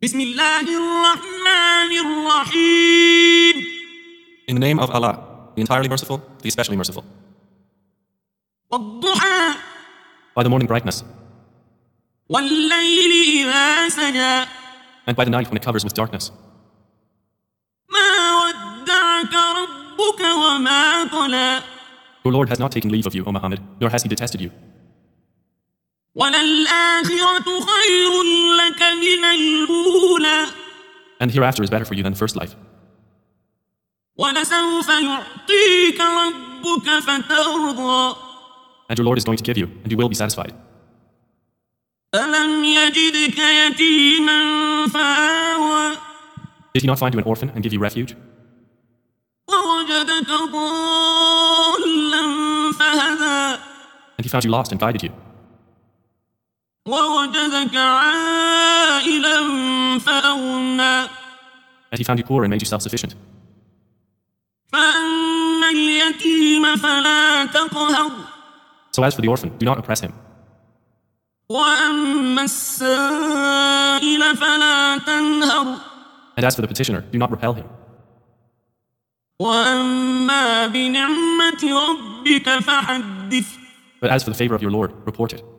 بسم الله الرحمن الرحيم. In the name of Allah, the entirely merciful, the especially merciful. والضحى By the morning brightness, والليل إذا سجى and by the night when it covers with darkness. ما ودعك ربك وما قلى Your Lord has not taken leave of you, O Muhammad, nor has he detested you. وللآخرة خير لك من الأولى And hereafter is better for you than the first life. ولسوف يعطيك ربك فترضى And your Lord is going to give you, and you will be satisfied. ألم يجدك يتيما فآوى Did he not find you an orphan and give you refuge? ووجدك ضالا فهدى And he found you lost and guided you. ووجدك عائلا فأغنى And he found you poor and made you self-sufficient. فأما اليتيم فلا تقهر So as for the orphan, do not oppress him. وأما السائل فلا تنهر And as for the petitioner, do not repel him. وأما بنعمة ربك فحدث But as for the favor of your Lord, report it.